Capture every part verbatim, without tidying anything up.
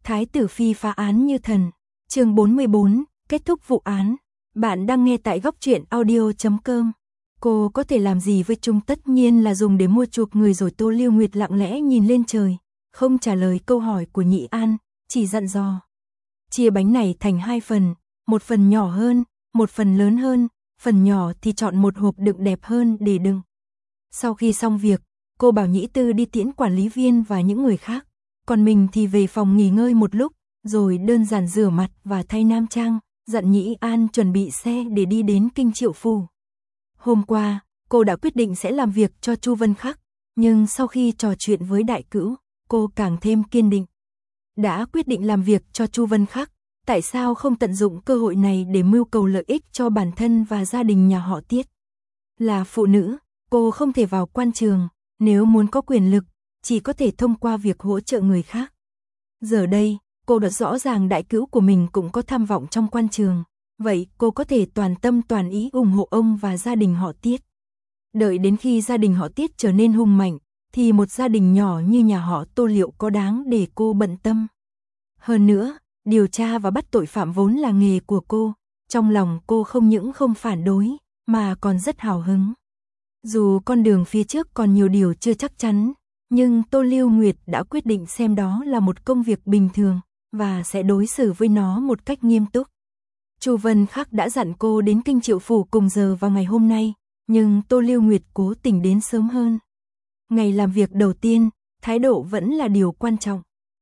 Thái tử phi phá án như thần. Chương bốn mươi bốn, kết thúc vụ án. Bạn đang nghe tại góc truyện audio chấm com. Cô có thể làm gì với chúng, tất nhiên là dùng để mua chuộc người rồi. Tô Lưu Nguyệt lặng lẽ nhìn lên trời, không trả lời câu hỏi của Nhị An, chỉ dặn dò. Chia bánh này thành hai phần, một phần nhỏ hơn, một phần lớn hơn, phần nhỏ thì chọn một hộp đựng đẹp hơn để đựng. Sau khi xong việc, cô bảo Nhĩ Tư đi tiễn quản lý viên và những người khác, còn mình thì về phòng nghỉ ngơi một lúc, rồi đơn giản rửa mặt và thay nam trang, dặn Nhĩ An chuẩn bị xe để đi đến Kinh Triệu Phủ. Hôm qua, cô đã quyết định sẽ làm việc cho Chu Vân Khắc, nhưng sau khi trò chuyện với Đại Cữu, cô càng thêm kiên định. Đã quyết định làm việc cho Chu Vân Khắc, tại sao không tận dụng cơ hội này để mưu cầu lợi ích cho bản thân và gia đình nhà họ Tiết? Là phụ nữ, cô không thể vào quan trường, nếu muốn có quyền lực, chỉ có thể thông qua việc hỗ trợ người khác. Giờ đây, cô đã rõ ràng Đại Cữu của mình cũng có tham vọng trong quan trường, vậy cô có thể toàn tâm toàn ý ủng hộ ông và gia đình họ Tiết. Đợi đến khi gia đình họ Tiết trở nên hùng mạnh, thì một gia đình nhỏ như nhà họ Tô liệu có đáng để cô bận tâm? Hơn nữa, điều tra và bắt tội phạm vốn là nghề của cô, trong lòng cô không những không phản đối, mà còn rất hào hứng. Dù con đường phía trước còn nhiều điều chưa chắc chắn, nhưng Tô Lưu Nguyệt đã quyết định xem đó là một công việc bình thường, và sẽ đối xử với nó một cách nghiêm túc. Chu Vân Khắc đã dặn cô đến Kinh Triệu Phủ cùng giờ vào ngày hôm nay, nhưng Tô Lưu Nguyệt cố tình đến sớm hơn. Ngày làm việc đầu tiên, thái độ vẫn là điều quan trọng.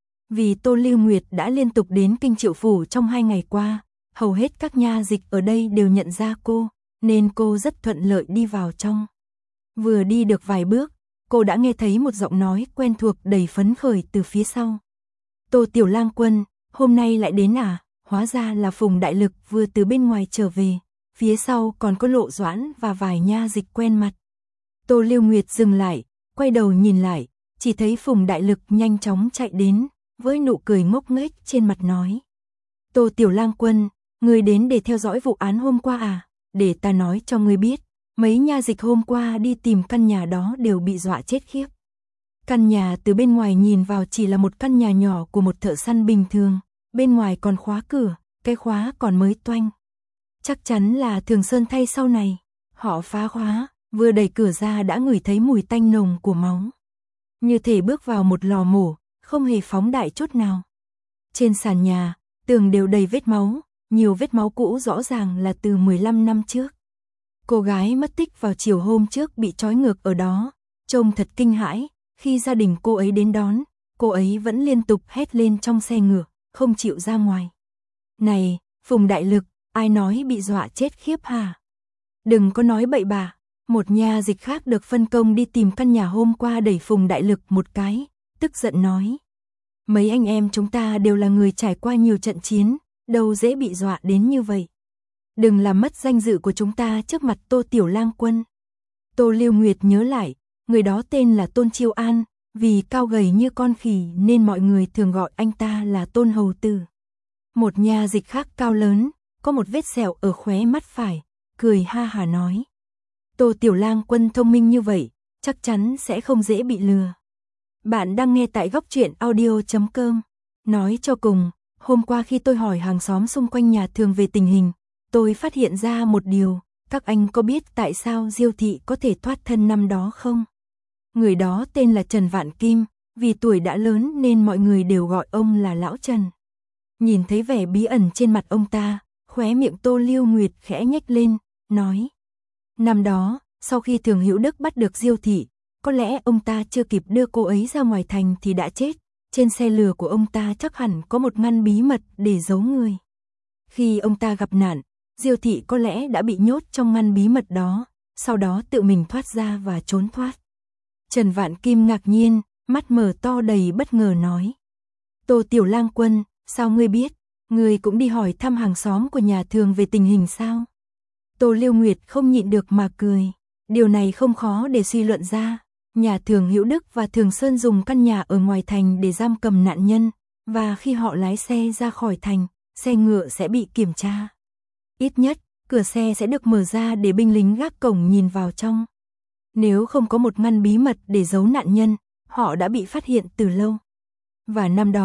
Vì Tô Lưu Nguyệt đã liên tục đến Kinh Triệu Phủ trong hai ngày qua, hầu hết các nha dịch ở đây đều nhận ra cô, nên cô rất thuận lợi đi vào trong. Vừa đi được vài bước, cô đã nghe thấy một giọng nói quen thuộc đầy phấn khởi từ phía sau. Tô Tiểu Lang Quân, hôm nay lại đến à? Hóa ra là Phùng Đại Lực vừa từ bên ngoài trở về, phía sau còn có Lộ Doãn và vài nha dịch quen mặt. Tô Lưu Nguyệt dừng lại, quay đầu nhìn lại, chỉ thấy Phùng Đại Lực nhanh chóng chạy đến, với nụ cười ngốc nghếch trên mặt nói. Tô Tiểu Lang Quân, ngươi đến để theo dõi vụ án hôm qua à? Để ta nói cho ngươi biết, mấy nha dịch hôm qua đi tìm căn nhà đó đều bị dọa chết khiếp. Căn nhà từ bên ngoài nhìn vào chỉ là một căn nhà nhỏ của một thợ săn bình thường, bên ngoài còn khóa cửa, cái khóa còn mới toanh. Chắc chắn là Thường Sơn thay sau này. Họ phá khóa, vừa đẩy cửa ra đã ngửi thấy mùi tanh nồng của máu. Như thể bước vào một lò mổ, không hề phóng đại chút nào. Trên sàn nhà, tường đều đầy vết máu, nhiều vết máu cũ rõ ràng là từ mười lăm năm trước. Cô gái mất tích vào chiều hôm trước bị trói ngược ở đó, trông thật kinh hãi. Khi gia đình cô ấy đến đón, cô ấy vẫn liên tục hét lên trong xe ngựa, không chịu ra ngoài. Này, Phùng Đại Lực, ai nói bị dọa chết khiếp hả? Đừng có nói bậy bạ. Một nha dịch khác được phân công đi tìm căn nhà hôm qua đẩy Phùng Đại Lực một cái, tức giận nói. Mấy anh em chúng ta đều là người trải qua nhiều trận chiến, đâu dễ bị dọa đến như vậy. Đừng làm mất danh dự của chúng ta trước mặt Tô Tiểu Lang Quân. Tô Lưu Nguyệt nhớ lại, người đó tên là Tôn Chiêu An, vì cao gầy như con khỉ nên mọi người thường gọi anh ta là Tôn Hầu Tử. Một nha dịch khác cao lớn, có một vết sẹo ở khóe mắt phải, cười ha hả nói. Tô Tiểu Lang Quân thông minh như vậy, chắc chắn sẽ không dễ bị lừa. Bạn đang nghe tại góc truyện audio chấm com. Nói cho cùng, hôm qua khi tôi hỏi hàng xóm xung quanh nhà Thường về tình hình, tôi phát hiện ra một điều. Các anh có biết tại sao Diêu thị có thể thoát thân năm đó không? Người đó tên là Trần Vạn Kim, vì tuổi đã lớn nên mọi người đều gọi ông là Lão Trần. Nhìn thấy vẻ bí ẩn trên mặt ông ta, khóe miệng Tô Lưu Nguyệt khẽ nhếch lên, nói. Năm đó, sau khi Thường Hữu Đức bắt được Diêu thị, có lẽ ông ta chưa kịp đưa cô ấy ra ngoài thành thì đã chết. Trên xe lừa của ông ta chắc hẳn có một ngăn bí mật để giấu người. Khi ông ta gặp nạn, Diêu thị có lẽ đã bị nhốt trong ngăn bí mật đó, sau đó tự mình thoát ra và trốn thoát. Trần Vạn Kim ngạc nhiên, mắt mở to đầy bất ngờ nói. Tô Tiểu Lang Quân, sao ngươi biết? Ngươi cũng đi hỏi thăm hàng xóm của nhà Thường về tình hình sao? Tô Lưu Nguyệt không nhịn được mà cười. Điều này không khó để suy luận ra. Nhà Thường Hữu Đức và Thường Sơn dùng căn nhà ở ngoài thành để giam cầm nạn nhân, và khi họ lái xe ra khỏi thành, xe ngựa sẽ bị kiểm tra. Ít nhất, cửa xe sẽ được mở ra để binh lính gác cổng nhìn vào trong. Nếu không có một ngăn bí mật để giấu nạn nhân, họ đã bị phát hiện từ lâu. Và năm đó,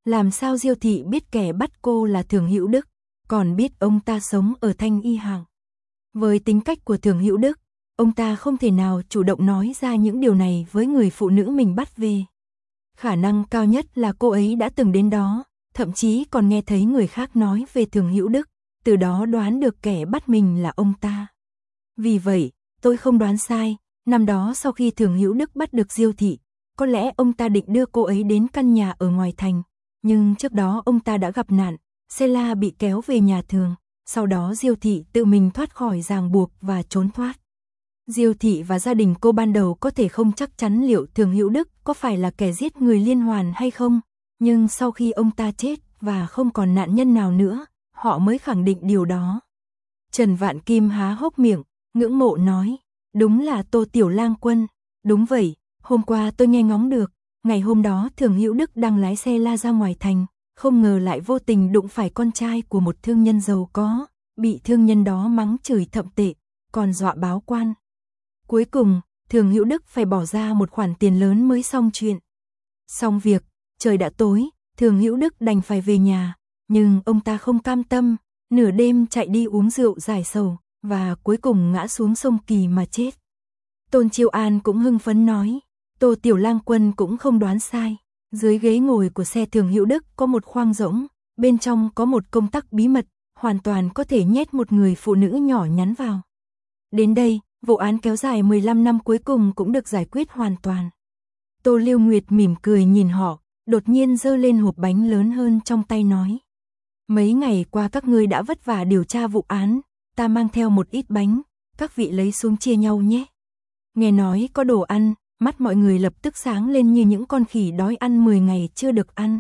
Làm sao Diêu thị biết kẻ bắt cô là Thường Hữu Đức, còn biết ông ta sống ở Thanh Y Hạng. Với tính cách của Thường Hữu Đức, ông ta không thể nào chủ động nói ra những điều này với người phụ nữ mình bắt về. Khả năng cao nhất là cô ấy đã từng đến đó, thậm chí còn nghe thấy người khác nói về Thường Hữu Đức, từ đó đoán được kẻ bắt mình là ông ta. Vì vậy, tôi không đoán sai, năm đó sau khi Thường Hữu Đức bắt được Diêu thị, có lẽ ông ta định đưa cô ấy đến căn nhà ở ngoài thành, nhưng trước đó ông ta đã gặp nạn, xe la bị kéo về nhà Thường, sau đó Diêu thị tự mình thoát khỏi ràng buộc và trốn thoát. Diêu thị và gia đình cô ban đầu có thể không chắc chắn liệu Thường Hữu Đức có phải là kẻ giết người liên hoàn hay không, nhưng sau khi ông ta chết và không còn nạn nhân nào nữa, họ mới khẳng định điều đó. Trần Vạn Kim há hốc miệng, ngưỡng mộ nói, đúng là Tô Tiểu Lang Quân, đúng vậy, hôm qua tôi nghe ngóng được, ngày hôm đó Thường Hữu Đức đang lái xe la ra ngoài thành, không ngờ lại vô tình đụng phải con trai của một thương nhân giàu có, bị thương nhân đó mắng chửi thậm tệ, còn dọa báo quan. Cuối cùng, Thường Hữu Đức phải bỏ ra một khoản tiền lớn mới xong chuyện. Xong việc, trời đã tối, Thường Hữu Đức đành phải về nhà, nhưng ông ta không cam tâm, nửa đêm chạy đi uống rượu giải sầu, và cuối cùng ngã xuống sông Kỳ mà chết. Tôn Chiêu An cũng hưng phấn nói, Tô Tiểu Lang Quân cũng không đoán sai, dưới ghế ngồi của xe Thường Hữu Đức có một khoang rỗng, bên trong có một công tắc bí mật, hoàn toàn có thể nhét một người phụ nữ nhỏ nhắn vào. Đến đây, vụ án kéo dài mười lăm năm cuối cùng cũng được giải quyết hoàn toàn. Tô Lưu Nguyệt mỉm cười nhìn họ, đột nhiên giơ lên hộp bánh lớn hơn trong tay nói. Mấy ngày qua các ngươi đã vất vả điều tra vụ án, ta mang theo một ít bánh, các vị lấy xuống chia nhau nhé. Nghe nói có đồ ăn, mắt mọi người lập tức sáng lên như những con khỉ đói ăn mười ngày chưa được ăn.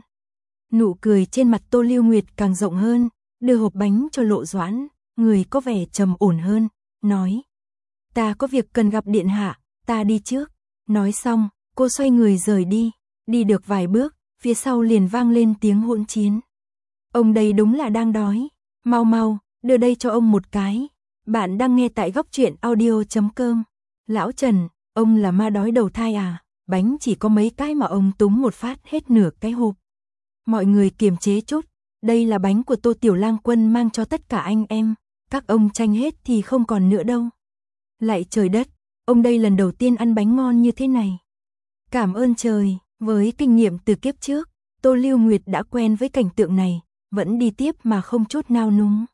Nụ cười trên mặt Tô Lưu Nguyệt càng rộng hơn, đưa hộp bánh cho Lộ Doãn, người có vẻ trầm ổn hơn, nói. Ta có việc cần gặp điện hạ, ta đi trước. Nói xong, cô xoay người rời đi, đi được vài bước, phía sau liền vang lên tiếng hỗn chiến. Ông đây đúng là đang đói, mau mau, đưa đây cho ông một cái. Bạn đang nghe tại góc truyện audio chấm com. Lão Trần, ông là ma đói đầu thai à, bánh chỉ có mấy cái mà ông túm một phát hết nửa cái hộp. Mọi người kiềm chế chút, đây là bánh của Tô Tiểu Lang Quân mang cho tất cả anh em, các ông tranh hết thì không còn nữa đâu. Lạy trời đất, ông đây lần đầu tiên ăn bánh ngon như thế này. Cảm ơn trời, với kinh nghiệm từ kiếp trước, Tô Lưu Nguyệt đã quen với cảnh tượng này, vẫn đi tiếp mà không chút nao núng.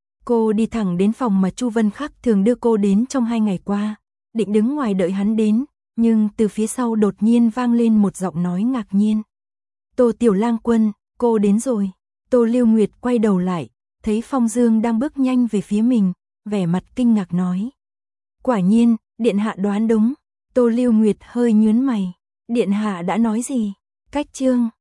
Cô đi thẳng đến phòng mà Chu Vân Khắc thường đưa cô đến trong hai ngày qua, định đứng ngoài đợi hắn đến, nhưng từ phía sau đột nhiên vang lên một giọng nói ngạc nhiên. Tô Tiểu Lang Quân, cô đến rồi. Tô Lưu Nguyệt quay đầu lại, thấy Phong Dương đang bước nhanh về phía mình, vẻ mặt kinh ngạc nói. Quả nhiên, điện hạ đoán đúng. Tô Lưu Nguyệt hơi nhướng mày. Điện hạ đã nói gì? Cách chương